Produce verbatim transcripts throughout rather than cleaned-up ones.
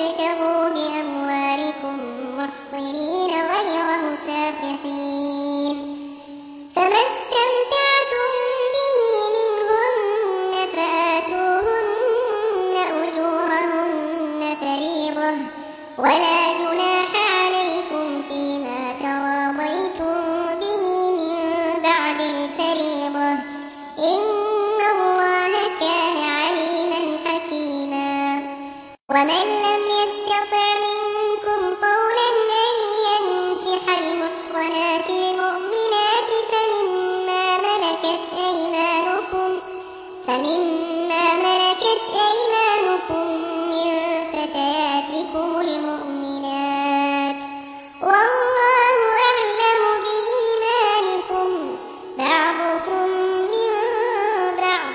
ابتغوا بأموالكم محصنين غير مسافحين، فما استمتعتم به منهن فآتوهن أجورهن فريضة، ولا جناح عليكم فيما تراضيتم به من بعد الفريضة، إن الله كان عليما حكيما. ومن لم يستطع منكم طولا أن ينكح المحصنات المؤمنات فمما ملكت أيمانكم فمما ملكت أيمانكم من فتياتكم المؤمنات، والله أعلم بإيمانكم، بعضكم من بعض،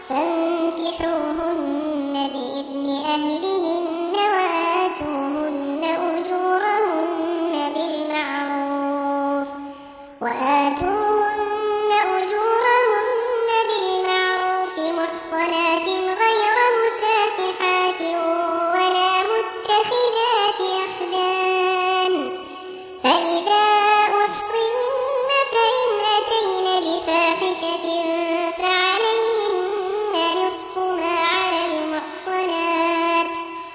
فانكحوهن بإذن أهلهن وآتوهن أجورهن بالمعروف وآتوهن أجورهن بالمعروف محصنات غير مسافحات ولا متخذات أخدان، فإذا أحصن فإن أتين بفاحشة فعليهن نصف ما على المحصنات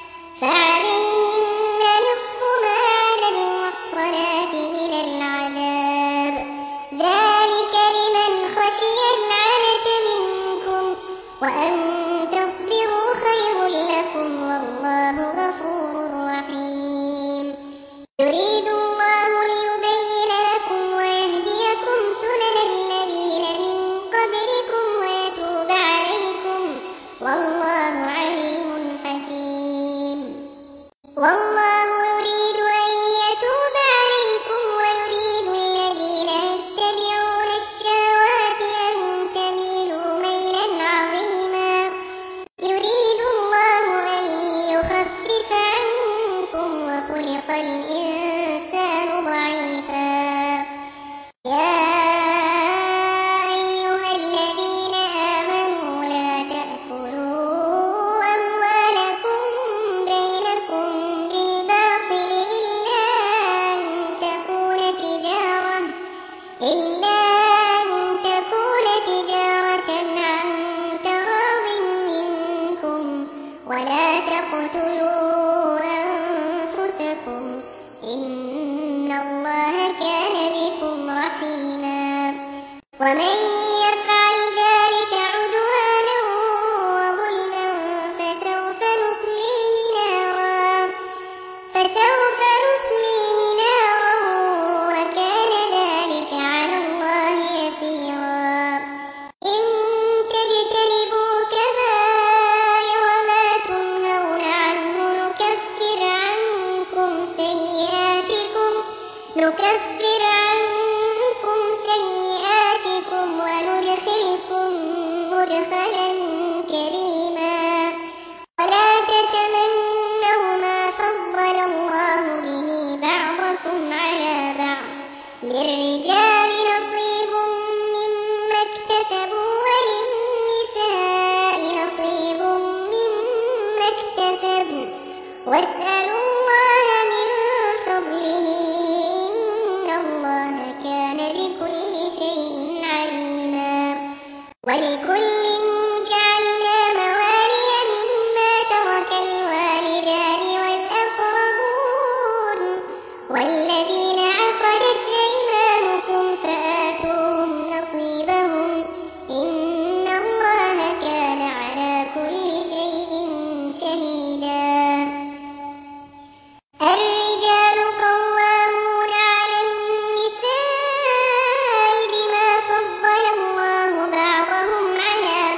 فعليهن نصف ما على المحصنات من العذاب، ذلك لمن خشي العنة منكم، وأن تصبروا خير لكم، والله غفور رحيم. يريد الله ليبين لكم ويهديكم سنن الذين من قبلكم ويتوب عليكم، والله عليم حكيم. والله يريد أن يتوب عليكم ويريد الذين يتبعون الشهوات أن تميلوا ميلا عظيما، يريد الله أن يخفف عنكم وخلق الإنسان ضعيفا. يا أيها الذين آمنوا لا تأكلوا أموالكم بينكم بالباطل إلا أن تكون تجارة إلا أن تكون تجارة عن تراض منكم، ولا تقتلوا أنفسكم، إن الله كان بكم رحيما. ومن يفعل ذلك عدوانا وظلما فسوف نصليه نارا فسوف نصليه نارا وكان ذلك على الله يسيرا. إن تجتنبوا كبائر ما تنهون عنه نكفر عنكم سيئاتكم نكفر عنكم سيئاتكم وندخلكم مدخلا كريما. ولا تتمنوا ما فضل الله به بعضكم على بعض، للرجال نصيب مما اكتسبوا وللنساء نصيب مما اكتسبن، واسألوا الله من فضله، إن الله كان بكل شيء عليما. ولكل جعلنا موالي مما ترك الوالدان والأقربون والذين عقدت أيمانكم فآتوهم نصيبهم، إن الله كان على كل شيء شهيدا. الرجال قوامون على النساء بما فضل الله بعضهم على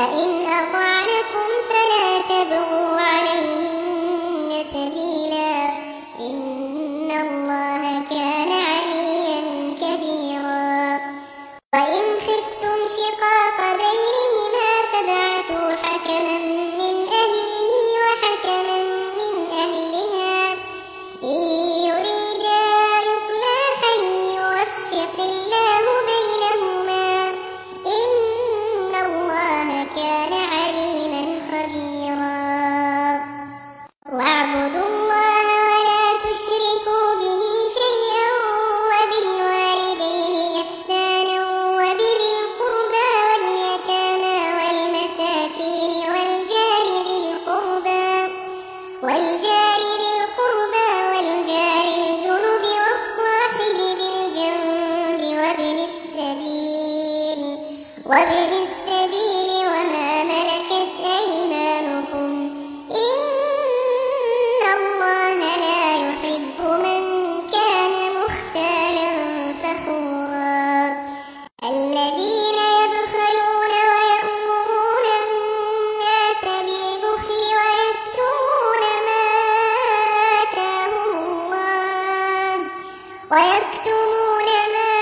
فإن أطعنكم فلا تبغوا عليهن سبيلا إن الله كان عليا كبيرا وإن خفتم شقاق بينهما فابعثوا حكما من أهله وحكما من أهلها إن يريدا إصلاحا يوفق الله بينهما إن الله كان عليما خبيرا واعبدوا الله ولا تشركوا به شيئا وبالوالدين إحسانا وبذي القربى واليتامى والمساكين والجار ذي القربى والجار ذي القربى والجار الجنب والصاحب بالجنب وابن السبيل وابن السبيل وما ملكت أيمانكم إن الله لا يحب من كان مختالا فخورا الذين يبخلون ويأمرون الناس بالبخل ويكتمون ما آتاهم الله ويكتمون ما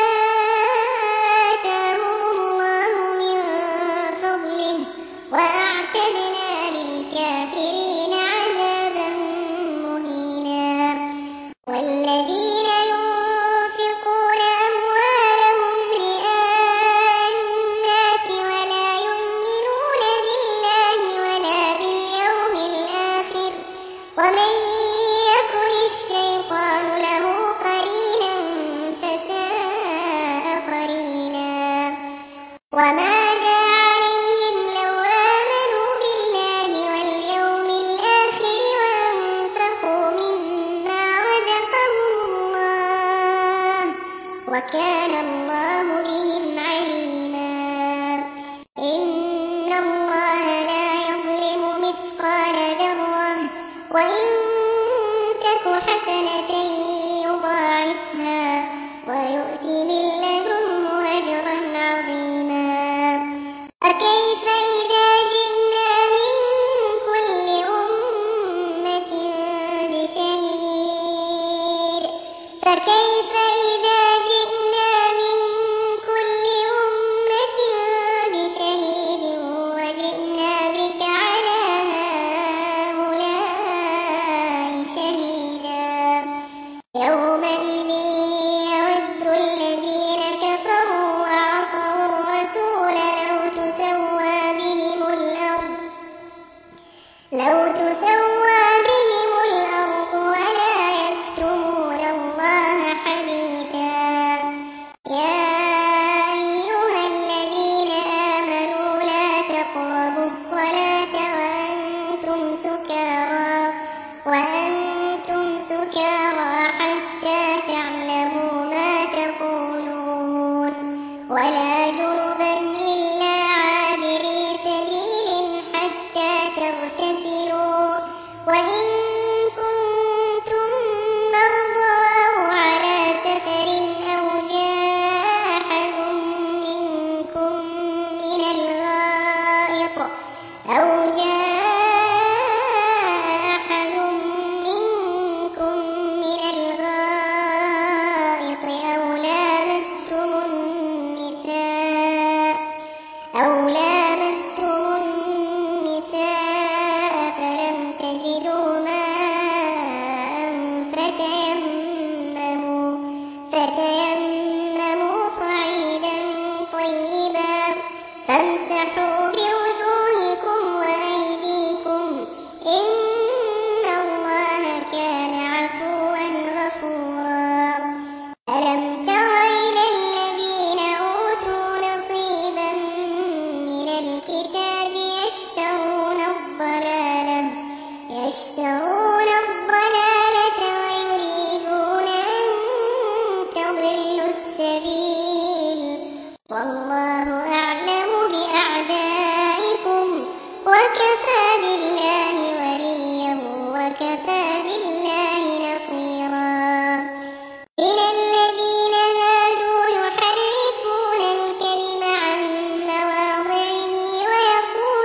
آتاهم الله من فضله وأعتدنا للكافرين عذابا مهينا والذين ينفقون أموالهم رئاء الناس ولا يؤمنون بالله ولا باليوم الآخر ومن يكن الشيطان له قرينا فساء قرينا وماذا عليهم لو آمنوا بالله واليوم الآخر وأنفقوا مما رزقهم الله وكان الله بهم عليما إن الله لا يظلم مثقال ذرة وإن تك حسنة يضاعفها ويؤت من لدنه أجرا عظيما فكيف إذا جئنا من كل أمة بشهيد فكيف إذا جئنا من كل أمة بشهيد وجئنا بك على هؤلاء شهيدا يومئذ يود الذين كفروا وعصوا الرسول لو تسوى بهم الأرض لو تسوى بهم الأرض ولا يكتمون الله حديثا يا أيها الذين آمنوا لا تقربوا الصلاة وأنتم سكارى وأنتم سكارى حتى تعلموا ما تقولون ولا جنبا إلا عابري سبيل حتى تغتسلوا وإن كنتم مرضى أو على سفر أو جاء أحد منكم من الغائط أو جاء أحد منكم من الغائط أو لامستم النساء أو لامستم النساء فلم تجدوا ماء فتيمموا فتيمموا صعيدا طيبا فامسحوا بوجوهكم وأيديكم إن الله كان عفوا غفورا ألم تر إلى الذين أوتوا نصيبا من الكتاب يشترون الضلالة يشترون الضلالة ويريدون أن تضلوا السبيل والله أعلم بأعدائكم وكفى بالله وليا وكفى بالله نصيرا من الذين هادوا يحرفون الكلم عن مواضعه ويقولون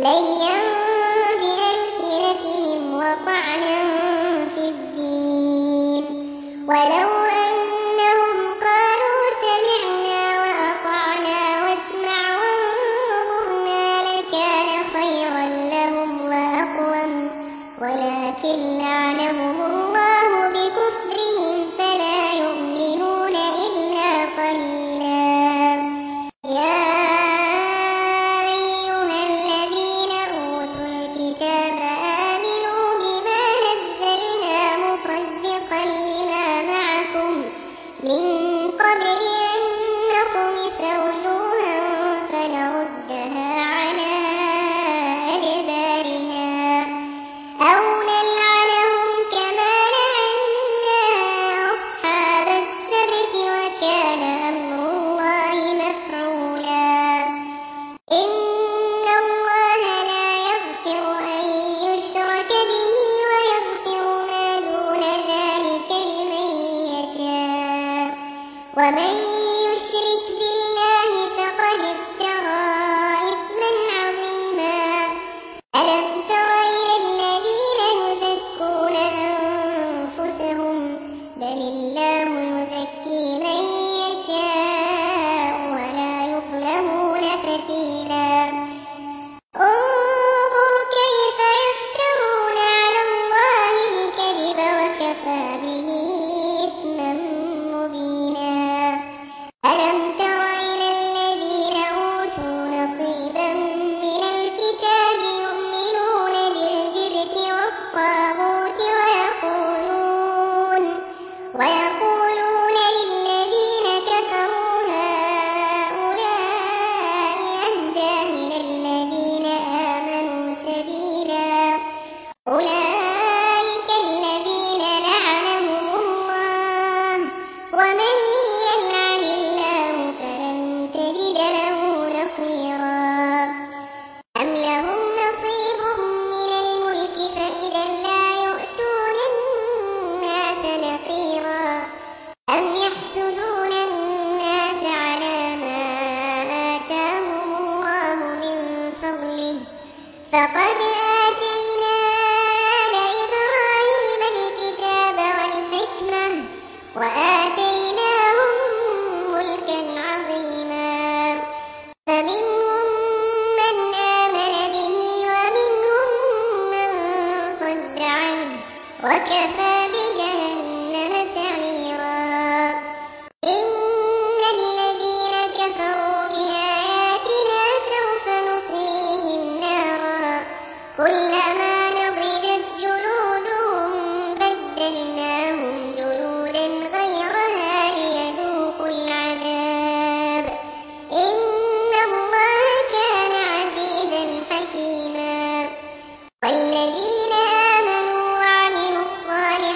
ليا بألسنتهم وطعنا في الدين، ولو أنهم قالوا سمعنا وأطعنا واسمع وانظرنا لكان خيرا لهم وأقوم، ولكن لعنهم الله بكفرهم فلا يؤمنون إلا قليلا. يا أيها الذين أوتوا الكتاب آمنوا بما نزلنا مصدقا لما معكم من قبل أن نطمس وجوها فنردها على أدبارنا أو نلعنهم كما لعنا أصحاب السبت وكان أمر الله مفعولا. إن الله لا يغفر أن يشرك به ويغفر ما دون ذلك لمن يشاء، ومن يشرك بالله فقد افترى إثما عظيما. ألم تر إلى الذين يزكون أنفسهم بل الله يزكي من يشاء ولا يظلمون فتيلا. انظر كيف يفترون على الله الكذب وكفى به إثما مبينا. ألم تر إلى الذين أوتوا نصيبا من الكتاب يؤمنون بالجبت والطاغوت ويقولون ويقولون للذين كفروا هؤلاء أهدى من الذين آمنوا سبيلا. أولئك الذين لعنهم الله، ومن يلعن الله فلن تجد له نصيرا. أم لهم نصيب من الملك فإذا لا يؤتون الناس نقيرا. أم يحسدون الناس على ما آتاهم الله من فضله فقد آتينا آل إبراهيم الكتاب والحكمة وآتيناهم ملكا عظيما. فمنهم من آمن به ومنهم من صد عنه وكفى بجهنم سعيرا. إن الذين كفروا بآياتنا سوف نصليهم نارا كلما نضجت جلودهم بدلناهم جلودا غيرها ليذوقوا العذاب. إن الله كان عزيزا حكيما. والذين آمنوا وعملوا الصالحات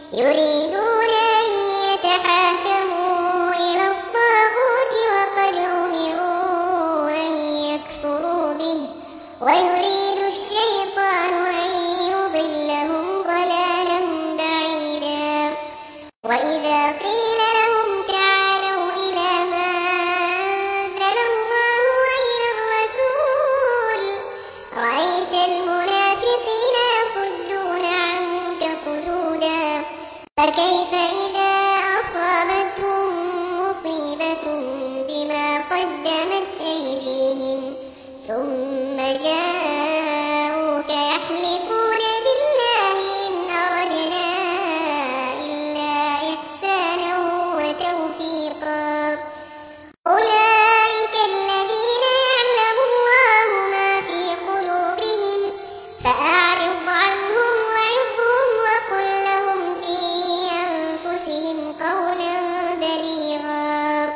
يريدون أن يتحاكموا إلى الطاغوت وقد أمروا أن يكفروا به ويريد الشيطان أن يضلهم ضلالا بعيدا. وإذا قيل لهم تعالوا إلى ما أنزل الله وإلى الرسول رأيت المنافقين يصدون عنك صدودا. فكيف إذا أصابتهم مصيبة بما قدمت أيديهم ثم جاءوك يحلفون بالله إن أردنا إلا إحسانا وتوفيقا. أولئك الذين يعلم الله ما في قلوبهم فأعرض عنهم وعظهم وقل لهم في أنفسهم قولا بليغا.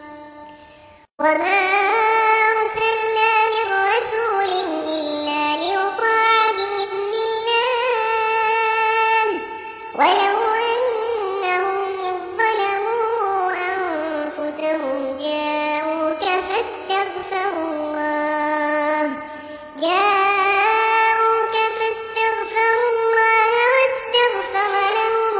وما أرسلنا من رسول إلا ليطاع بإذن الله ولو أنهم إذ ظلموا أنفسهم جاءوك فاستغفروا الله جاءوك فاستغفروا الله واستغفر لهم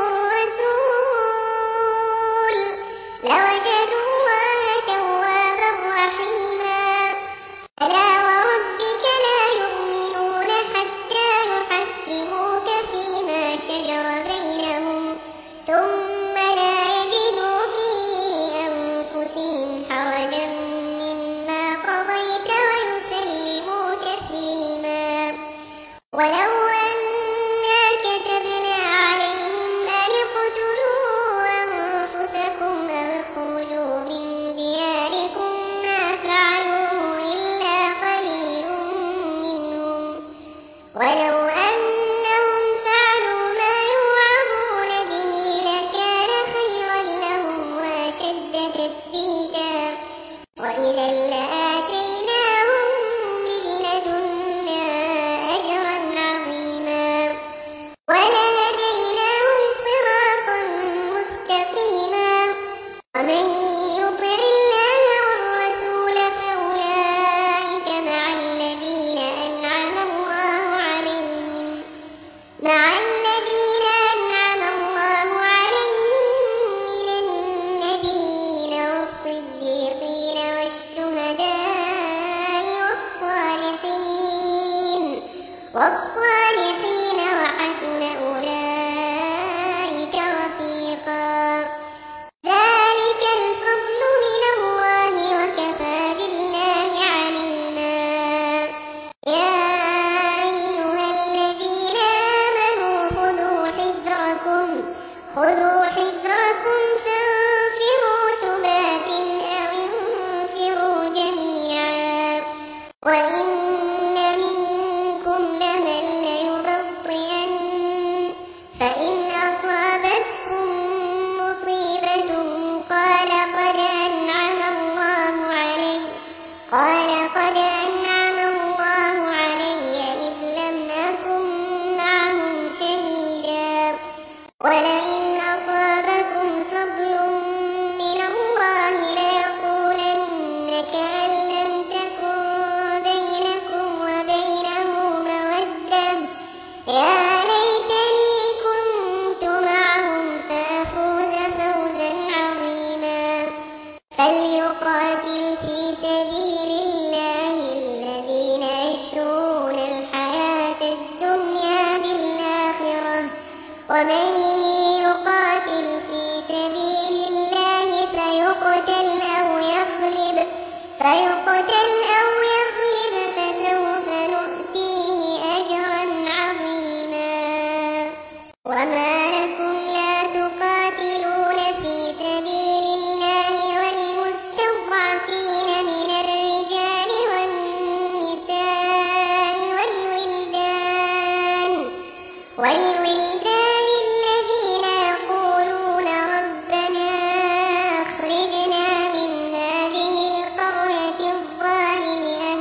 الرسول لوجدوا الله توابا رحيما. فلا وربك لا يؤمنون حتى يحكموك فيما شجر بينهم ثم لا يجدوا في أنفسهم حرجا مما قضيت ويسلموا تسليما. ولو أنا كتبنا عليهم أن اقتلوا أنفسكم أو اخرجوا من دياركم ما فعلوه إلا قليل منهم ولو أنهم فعلوا ما يوعظون به لكان خيرا لهم وأشد تثبيتا. وإذا لآتيناهم من لدنا أجرا عظيما ولهديناهم صراطا مستقيما. ومن يطع الله والرسول فأولئك مع الذين أنعم الله عليهم مع الذين أنعم الله عليهم من النبيين والصديقين والشهداء والصالحين والصالحين وحسن أولئك رفيقا. ذلك الفضل من الله وكفى بالله عليما. يا أيها الذين آمنوا خذوا حذركم خذوا حذركم فانفروا ثبات أو انفروا جميعا. وإن منكم لمن ليبطئن فإن أصابتكم مصيبة قال قد أنعم الله علي قال قد أنعم الله علي إذ لم أكن معهم شهيدا. ولئن أصابكم فضل من الله ليقولن كأن لم تكن بينكم وبينه مودة يا ليتني كنت معهم فأفوز فوزا عظيما. فليقاتل في سبيل الله الذين يشرون الحياة الدنيا بالآخرة ومن يقاتل في سبيل الله فيقتل أو يغلب فيقتل أو يغلب فسوف نؤتيه أجرا عظيما. وما لكم لا تقاتلون في سبيل الله والمستضعفين من الرجال والنساء والولدان والولدان الذين يقولون ربنا أخرجنا من هذه القرية الظالم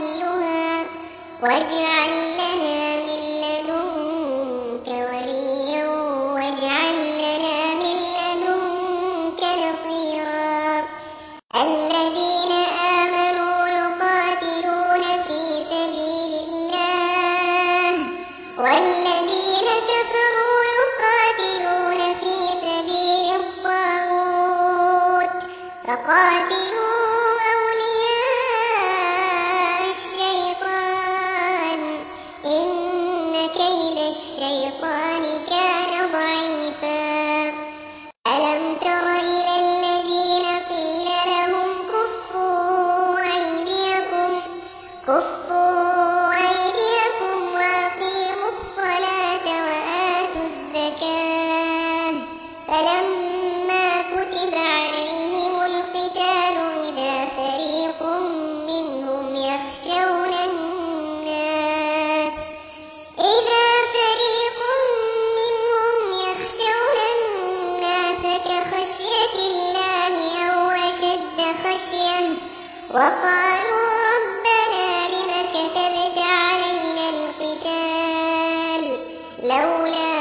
فلما كتب عليهم القتال إذا فريق منهم يخشون الناس إذا فريق منهم يخشون الناس كخشية الله أو أشد خشية وقالوا ربنا لم كتبت علينا القتال لولا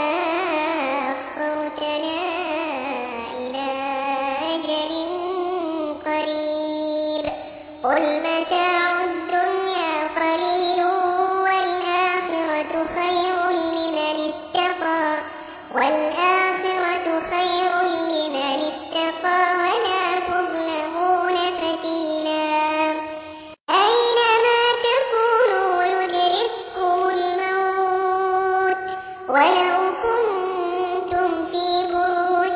أخرتنا إلى أجل قريب قل متاع الدنيا قليل والآخرة خير لمن اتقى والآخرة خير لمن اتقى ولا تظلمون فتيلا أينما تكونوا يدرككم الموت ولو كنتم في بروج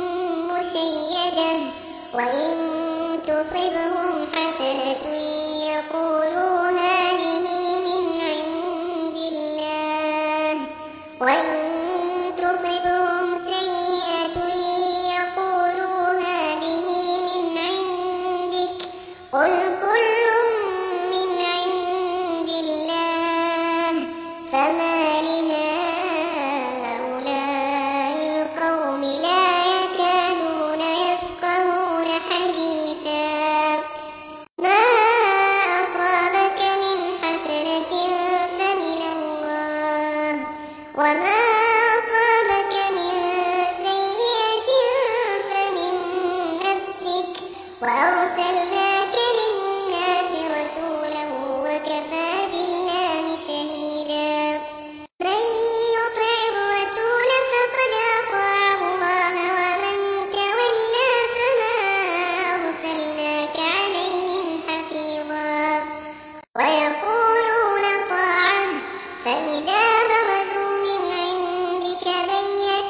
مشيدة وإن تصبهم حسنة يقولوا هذه من عند الله وإن تصبهم سيئة يقولوا هذه من عندك قل كل من عند الله فما لهؤلاء القوم لا يكادون يفقهون حديثا ما أصابك من حسنة فمن الله وما أصابك من سيئة فمن نفسك وأرسلناك للناس رسولا وكفى بالله شهيدا من يطع الرسول فقد أطاع الله ومن تولى فما أرسلناك عليهم حفيظا ويقولون طاعة فإذا برزوا من عندك بيت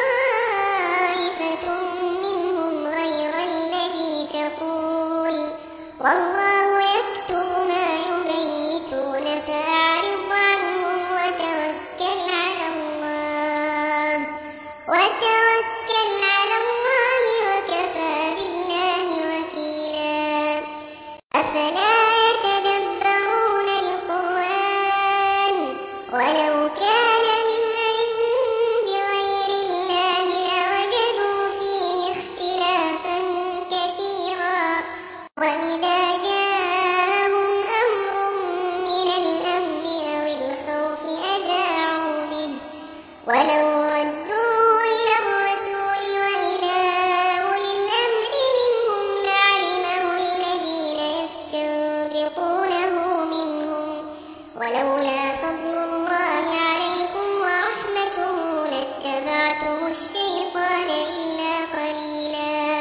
طائفة منهم غير الذي تقول والله يكتب ما يبيتون فأعرض عنهم وتوكل على الله وتوكل على الله وكفى بالله وكيلا أفلا يتدبرون القرآن ولو كان من عند غير الله لوجدوا فيه اختلافا كثيرا وإذا جاءهم أمر من الأمن أو الخوف أذاعوا به ولو ردوه إلى الرسول وإلى أولي الأمر منهم لعلمه الذين يستنبطونه منهم ولولا فضل الله عليكم ورحمته لاتبعتم الشيطان إلا قليلا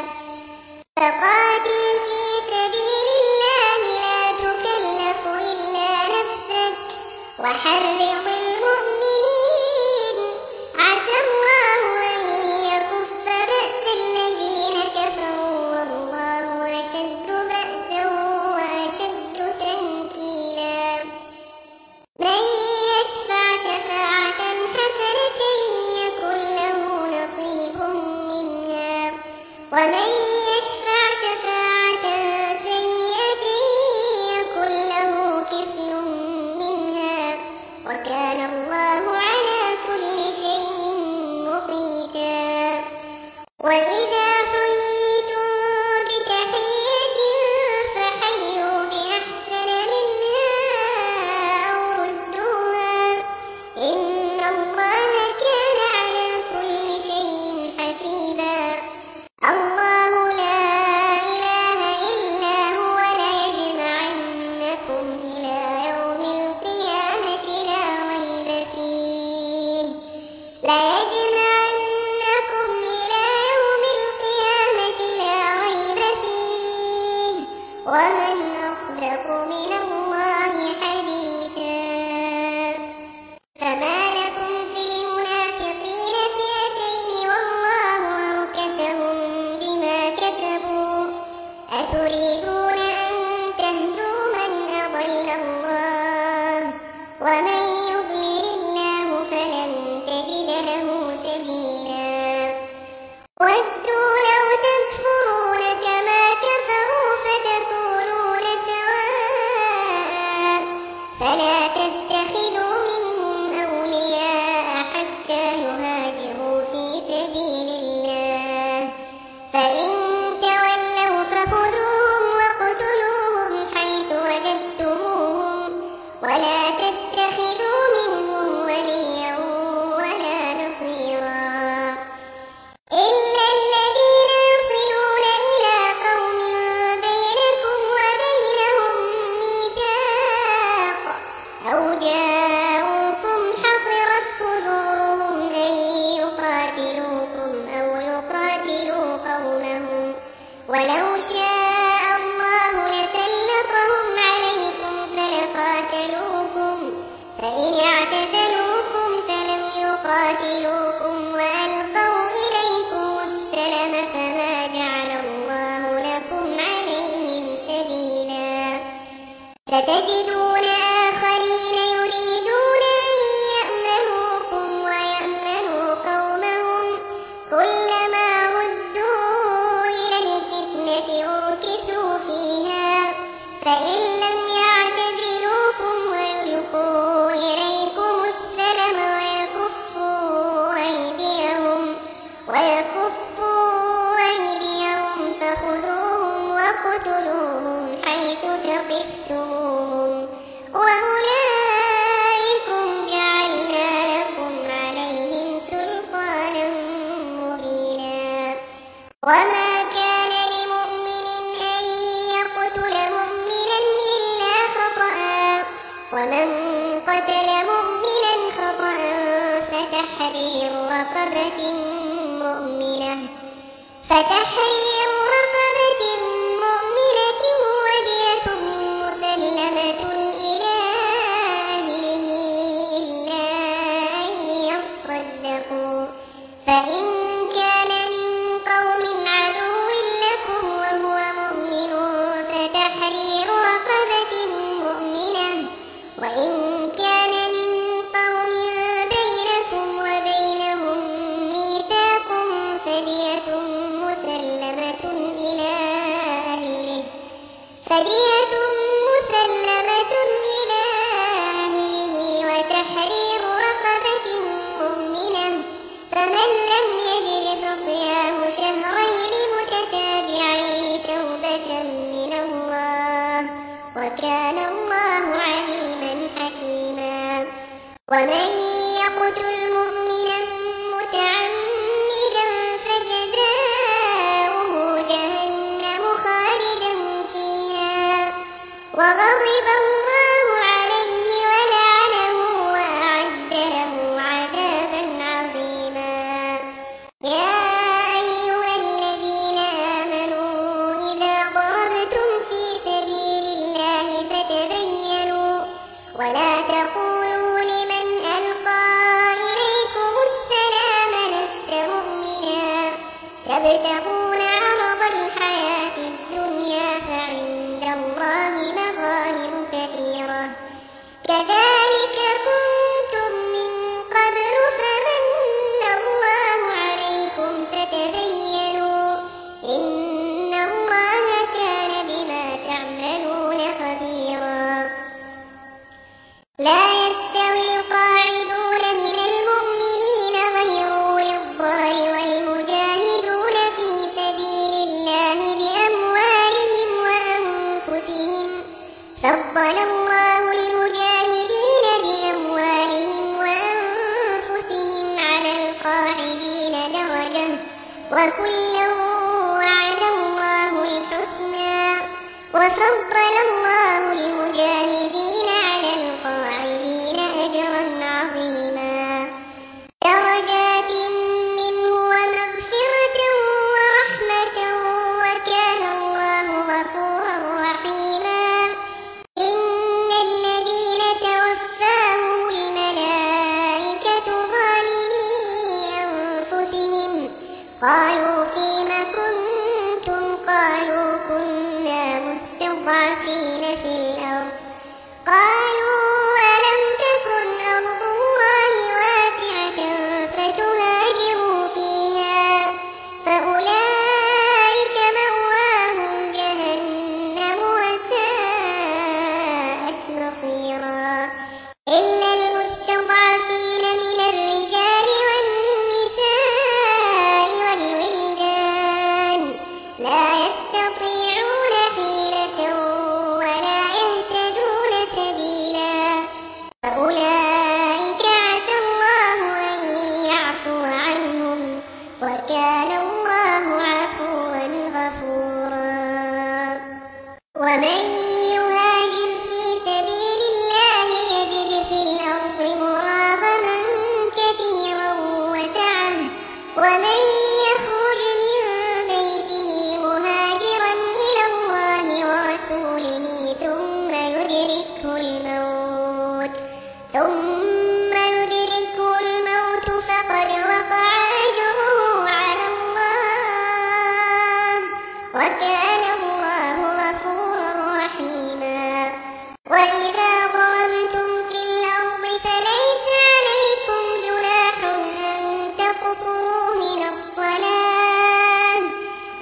فقاتل في سبيل الله لا تكلف إلا نفسك وحرض المؤمنين عسى الله أن يكف بأس الذين كفروا والله أشد بأسا وأشد تنكيلا من يشفع شفاعة حسنة يكن له نصيب منها ومن يشفع شفاعة سيئة يكن له كفل منها وكان الله على كل شيء مقيتا وإذا حييتم بتحية فحيوا بأحسن منها أو ردوها إن الله كان على كل شيء حسيبا الله لا إله إلا هو ليجمعنكم إلى يوم القيامة لا ريب فيه ليجمعنكم إلى يوم القيامة لا ريب فيه ومن أصدق من الله حديثا فما لكم في المنافقين فئتين والله أركسهم بما كسبوا أتريدون أن تهدوا من أضل الله ومن يضلل الله فلن تجد له سبيلا ولو شاء الله لسلطهم عليكم فلقاتلوكم فإن اعتزلوكم فلم يقاتلوكم وألقوا إليكم السلم فما جعل الله لكم عليهم سبيلا ستجدون آخرين يريدون أن يأمنوكم ويأمنوا قومهم كلما ردوا إلى الفتنة أركسوا فيها فإن لم يعتزلوكم ويلقوا إليكم السلم ويكفوا أيديهم ويكفوا أيديهم فخذوهم وقتلوهم حيث ثقفتموهم وأولئكم جعلنا لكم عليهم سلطانا مبينا وما كان لمؤمن أن يقتل مؤمنا إلا خطأ ومن قتل مؤمنا خطأ فتحرير رقبة مؤمنة فتحرير رقبة مؤمنة ودية مسلمة إلى أهله إلا أن يصدقوا فإن كان من قوم عدو لكم وهو مؤمن فتحرير رقبة مؤمنة وإن كان من قوم بينكم وبينهم ميثاق فدية مسلمة إلى أهله فدية مسلمة إلى أهله وتحرير رقبة مؤمنة فمن لم يجد فصيام شهرين متتابعين توبة من الله وكان الله عليما حكيما ومن يقتل مؤمنا متعمدا فجزاؤه جهنم خالدا فيها وغضب الله عليه ولعنه وأعد له عذابا عظيما يا أيها الذين آمنوا إذا ضربتم في سبيل الله فتبينوا ولا تقولوا لمن ألقى إليكم السلام لست مؤمنا تبتغون عرض الحياة الدنيا فعند الله مغانم كثيرة كذلك كنتم من قبل فمن الله عليكم فتبينوا إن الله كان بما تعملون خبيرا لا يستوي القاعدون من المؤمنين غير أولي الضرر والمجاهدون في سبيل الله بأموالهم وأنفسهم فضل الله المجاهدين بأموالهم وأنفسهم على القاعدين درجة وكلا وعد الله الحسنى وفضل الله المجاهدين على القاعدين أجرا عظيما درجات منه ومغفرة ورحمة وكان الله غفورا رحيما إن الذين توفاهم الملائكة ظالمي أنفسهم قالوا فيم كنتم قالوا كنا مستضعفين في الأرض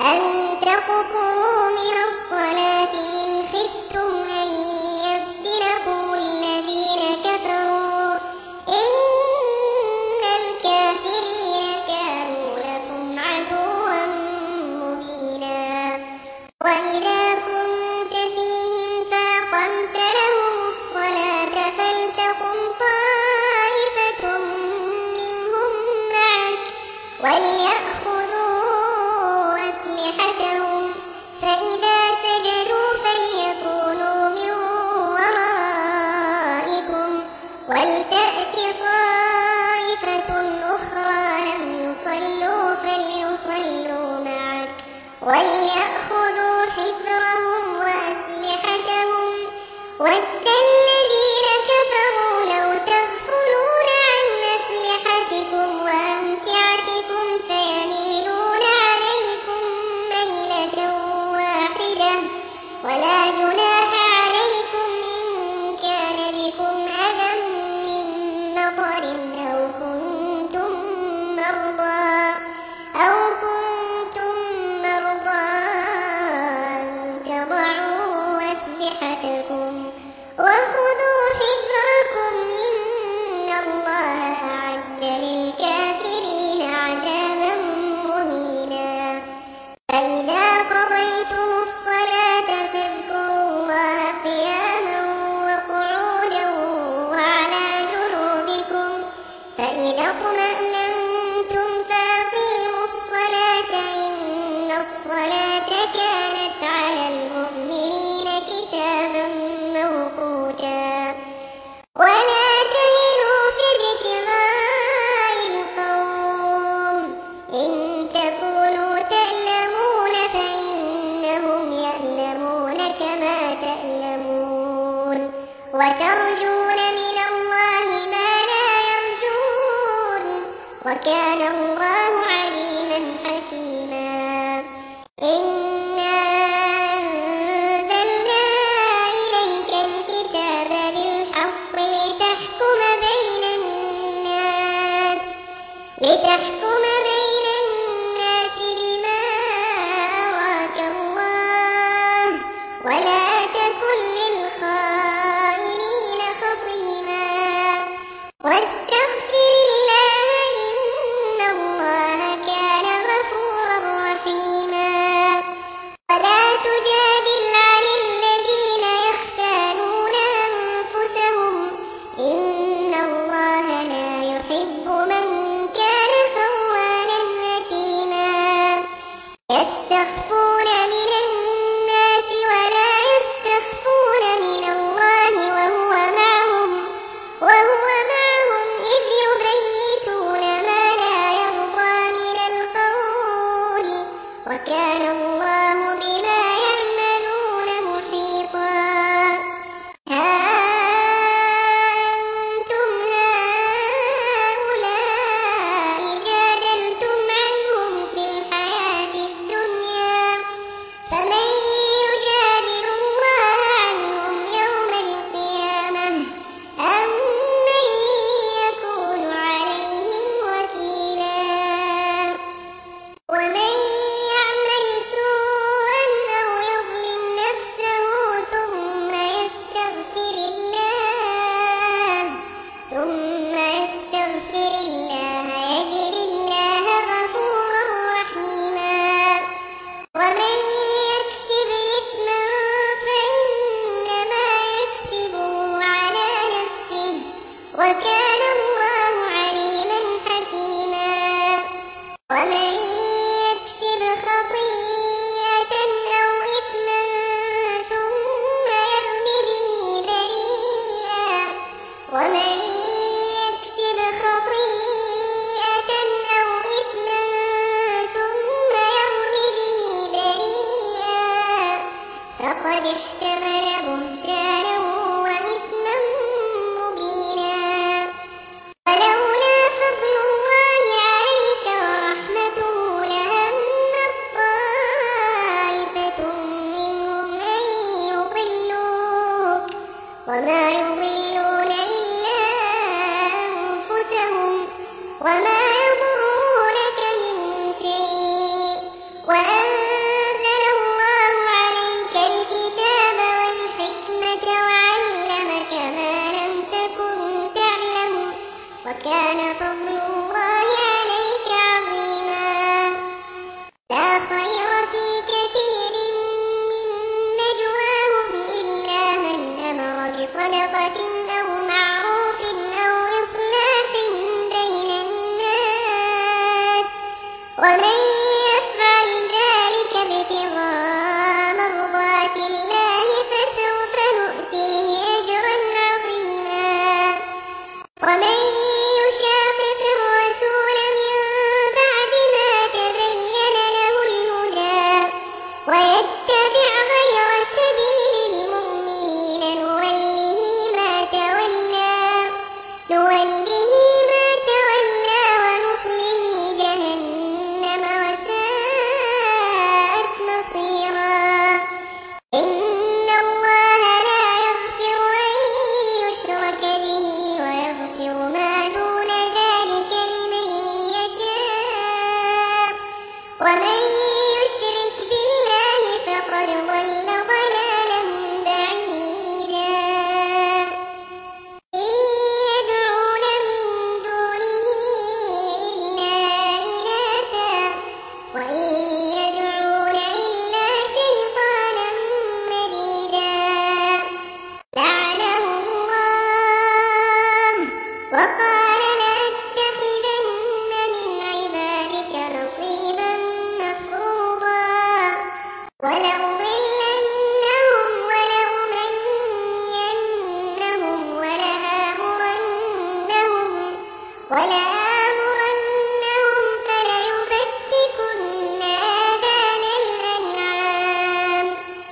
أن تقصروا من الصلاة إن خفتم أن يفتنكم الذين كفروا إن الكافرين كانوا لكم عدوا مبينا وإذا كنت فيهم فأقمت لهم الصلاة فلتقم طائفة منهم معك وليأخذوا أسلحتهم فإذا سجدوا فليكونوا من ورائكم ولتأت طائفة أخرى لم يصلوا فليصلوا معك وليأخذوا حذرهم وأسلحتهم ود الذين كفروا لو تغفلون عن أسلحتكم وأمتعتكم فيميلون عليكم ميلة واحدة ولا جناح عليكم إن كان بكم أذى من مطر أو كنتم مرضى أو كنتم مرضى أن تضعوا أسلحتكم وخذوا حذركم إن الله أعد للكافرين عذابا مهينا فإذا قضيتم الصلاة فاذكروا الله قياما وقعودا وعلى جنوبكم فإذا اطمأننتم فأقيموا الصلاة إن الصلاة كانت على المؤمنين كتابا موقوتا ولا تهنوا في ابتغاء القوم إن تكونوا تألمون فإنهم يألمون كما تألمون وترجون من الله ما لا يرجون وكان الله عليما حكيما إنا أنزلنا إليك الكتاب بالحق لتحكم بين الناس لتحكم بين الناس بما أراك الله ولا تكن للخائنين خصيما واستغفر الله إن الله كان غفورا رحيما ولا تجادل عن الذين يختانون أنفسهم إن الله لا يحب من كان خوانا أثيما يستخفون من الناس ولا يستخفون من الله وهو معهم وهو معهم إذ يبيتون ما لا يرضى من القول وكان الله بما يعملون محيطا ها أنتم هؤلاء جادلتم عنهم في الحياة الدنيا فمن يجادل الله عنهم يوم القيامة أم من يكون عليهم وكيلا ومن يعمل سوءا أو يظلم نفسه ثم يستغفر الله ثم يستغفر الله يجد الله غفورا رحيما ومن يكسب إثما فإنما يكسبه على نفسه وكان الله عليما حكيما ومن يكسب خطيئة أو إثما ثم يرم به بريئا ومن يكسب خطيئة أو إثما ثم يرم به بريئا فقد احتمل بهتانا وإثما مبينا ولولا فضل الله عليك ورحمته لهمت طائفة منهم أن يضلوك وما يضلون إلا أنفسهم وما يضرونك من شيء وأنت قد ضل ضلالا بعيدا إن يدعون من دونه إلا إناثا وإن يدعون إلا شيطانا مريدا لعنه الله وقال لأتخذن من عبادك نصيبا مفروضا ولأضلنهم ولأمنينهم ولآمرنهم ولآمرنهم فليبتكن آذان الأنعام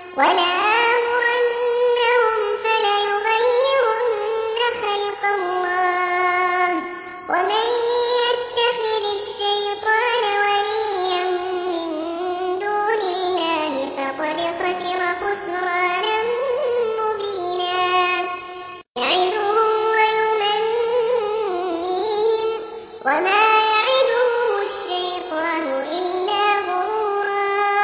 ولآمرنهم فليغيرن خلق الله ومن يتخذ الشيطان وليا من دون الله فقد خسر خسرانا مبينا يعدهم ويمنيهم وما يعدهم الشيطان إلا غرورا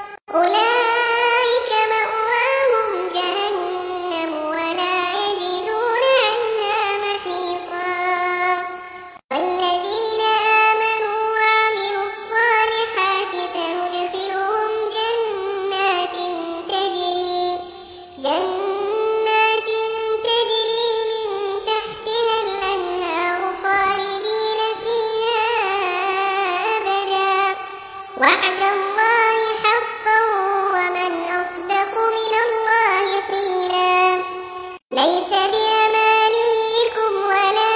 أولئك مأواهم جهنم ولا يجدون عنها محيصا والذين آمنوا وعملوا الصالحات سندخلهم جنات تجري جنات تجري من تحتها الأنهار خالدين فيها أبدا وعد الله حقا ومن أصدق من الله قيلا ليس بأمانيكم ولا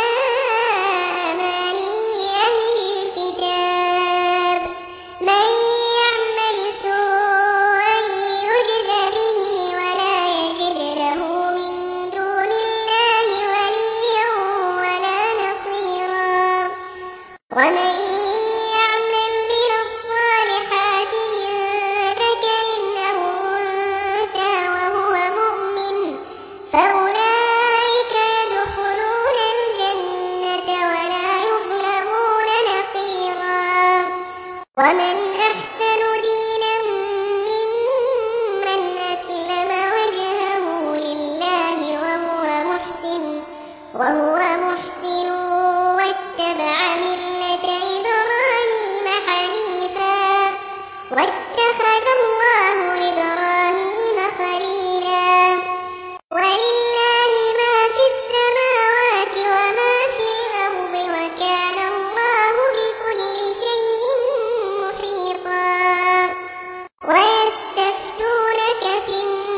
أماني أهل الكتاب من يعمل سوءا يجز به ولا يجد له من دون الله وليا ولا نصيرا ومن يعمل من الصالحات من ذكر أو أنثى وهو مؤمن فأولئك يدخلون الجنة ولا يظلمون نقيرا ومن أحسن دينا ممن أسلم وجهه لله وهو محسن وهو محسن واتبع ملة إبراهيم حنيفا واتخذ الله إبراهيم خليلا ولله ما في السماوات وما في الأرض وكان الله بكل شيء محيطا ويستفتونك في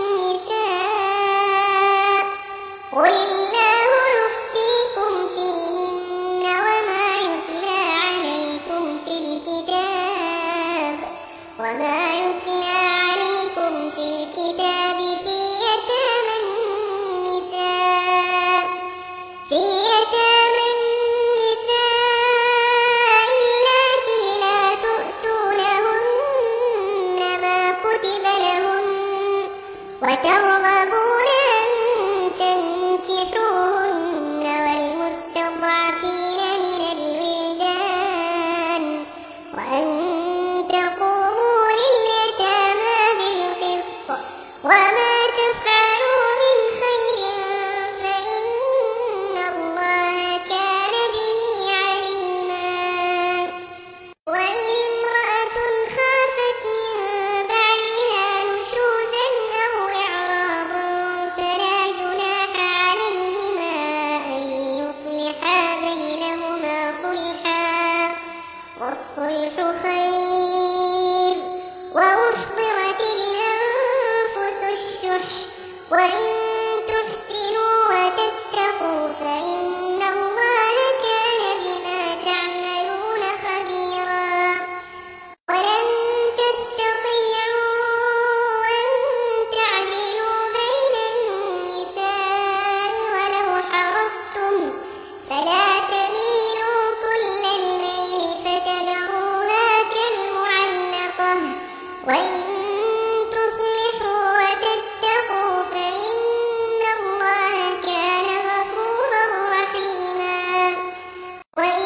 النساء قل الله يفتيكم فيهن وما يتلى عليكم في الكتاب وما يتلى عليكم في الكتاب في يتامى النساء في يتامى النساء اللاتي لا تؤتونهن ما كتب لهن وترغبون أن تنكحوهن والمستضعفين من الولدان وأن تقوموا لليتامى بالقسط وما تفعلوا من خير فإن الله كان به عليما وإن امرأة خافت من بعلها نشوزا أو إعراضا فلا جناح عليهما أن يصلحا بينهما صلحا والصلح خير وأحضرت الأنفس الشح وإن تحسنوا وتتقوا فإن الله كان بما تعملون خبيرا ولن تستطيعوا أن تعدلوا بين النساء ولو حرصتم فلا تميلوا كل الميل فتذروها كالمعلقة وإن تصلحوا وتتقوا فإن الله كان غفورا رحيما وإن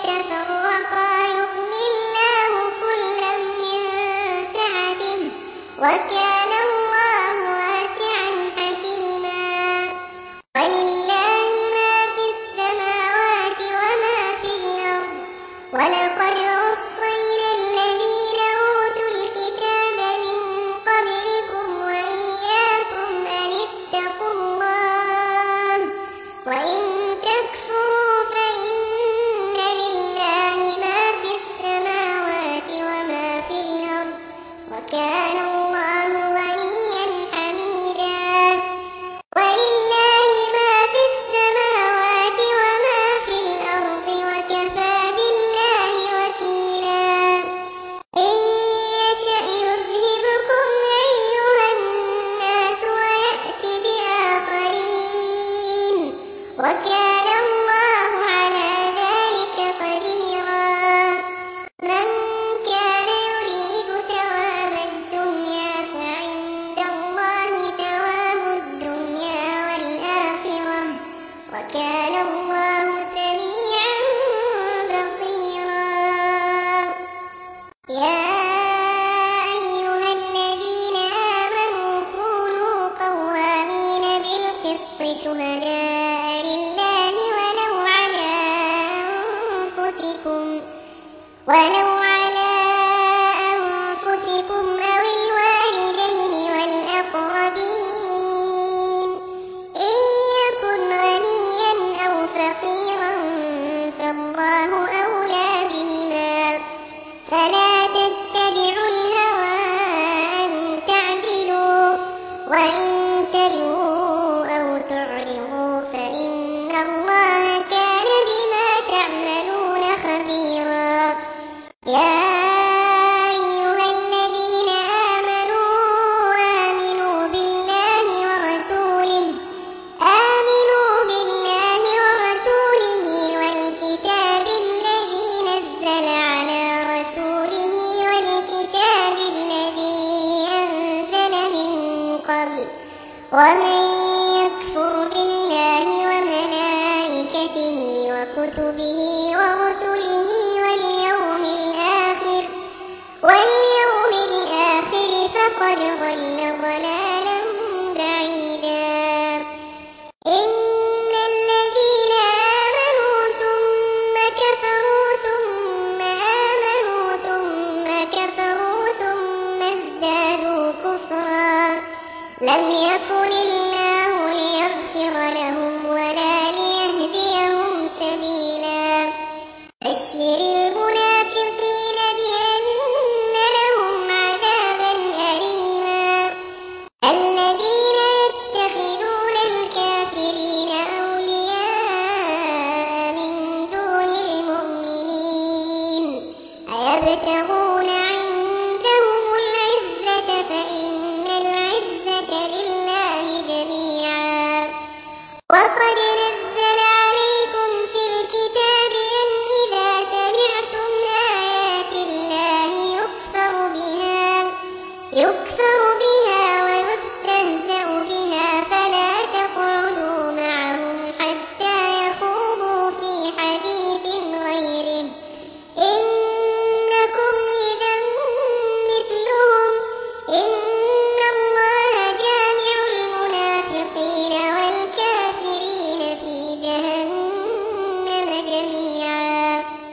يتفرقا يغني الله كلا من سعته وكان الله واسعا حكيما. ولله ما في السماوات وما في الأرض. ولقد وصينا الذين أوتوا الكتاب من قبلكم وإياكم أن اتقوا الله وإن تكفروا فإن لله ما في السماوات وما في الأرض وكان الله غنيا حميدا. ولله ما في السماوات وما في الأرض وكفى بالله وكيلا. إن يشأ يذهبكم أيها الناس ويأت بآخرين وكان الله على ذلك قديرا. من كان يريد ثواب الدنيا فعند الله ثواب الدنيا والآخرة وكان الله سميعا بصيرا. يا أيها الذين آمنوا كونوا قوامين بالقسط شهداء لله ولو على أنفسكم ولو على أنفسكم أو الوالدين والأقربين إن يكن غنيا أو فقيرا فالله أولى بهما فلا تتبعوا الهوى أن تعدلوا وإن تلووا أو تعرضوا فإن الله كان بما تعملون خبيرا. يا أيها الذين آمنوا آمنوا بالله ورسوله آمنوا بالله ورسوله والكتاب الذي نزل على رسوله والكتاب الذي أنزل من قبل ومن يكفر بالله وملائكته وكتبه ورسله واليوم الآخر واليوم الآخر فقد ضل ضلالا بعيدا. إن الذين آمنوا ثم كفروا ثم آمنوا ثم كفروا ثم ازدادوا كفرا لم يكن الله ليغفر لهم ولا ليهديهم سبيلا. بشر المنافقين بأن لهم عذابا أليما. الذين يتخذون الكافرين أولياء من دون المؤمنين أيبتغون عندهم العزة فإن العزة لله جميعا. وقد نزل عليكم في الكتاب أن إذا سمعتم آيات الله يكفر بها يكفر بها ويستهزأ بها فلا تقعدوا معهم حتى يخوضوا في حديث غيره إنكم إذا مثلهم إن الله جامع المنافقين والكافرين في جهنم جميعا.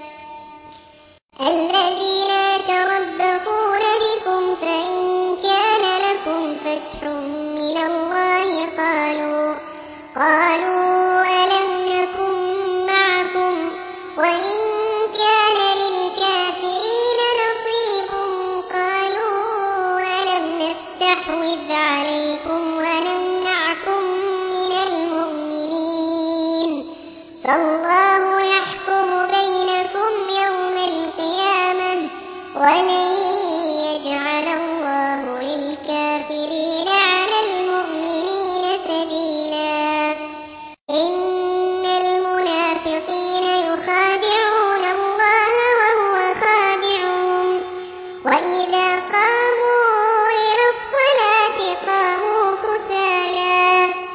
الذين يتربصون بكم فإن كان لكم فتح من الله قالوا قالوا ألم نكن معكم وإن كان للكافرين نصيب قالوا ألم نستحوذ عليكم ونمنعكم من المؤمنين فالله يحكم بينكم يوم القيامة ولن يجعل الله للكافرين على المؤمنين سبيلا. إن المنافقين يخادعون الله وهو خادعهم وإذا قاموا إلى الصلاة قاموا كسالى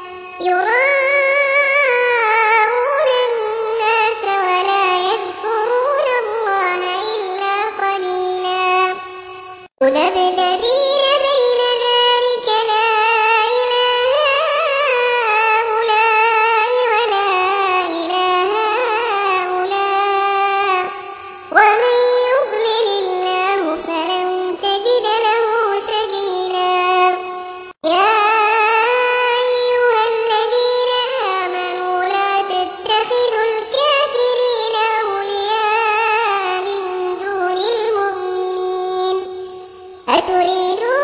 يراءون الناس ولا يذكرون الله إلا قليلا. مذبذبين بين أتريدون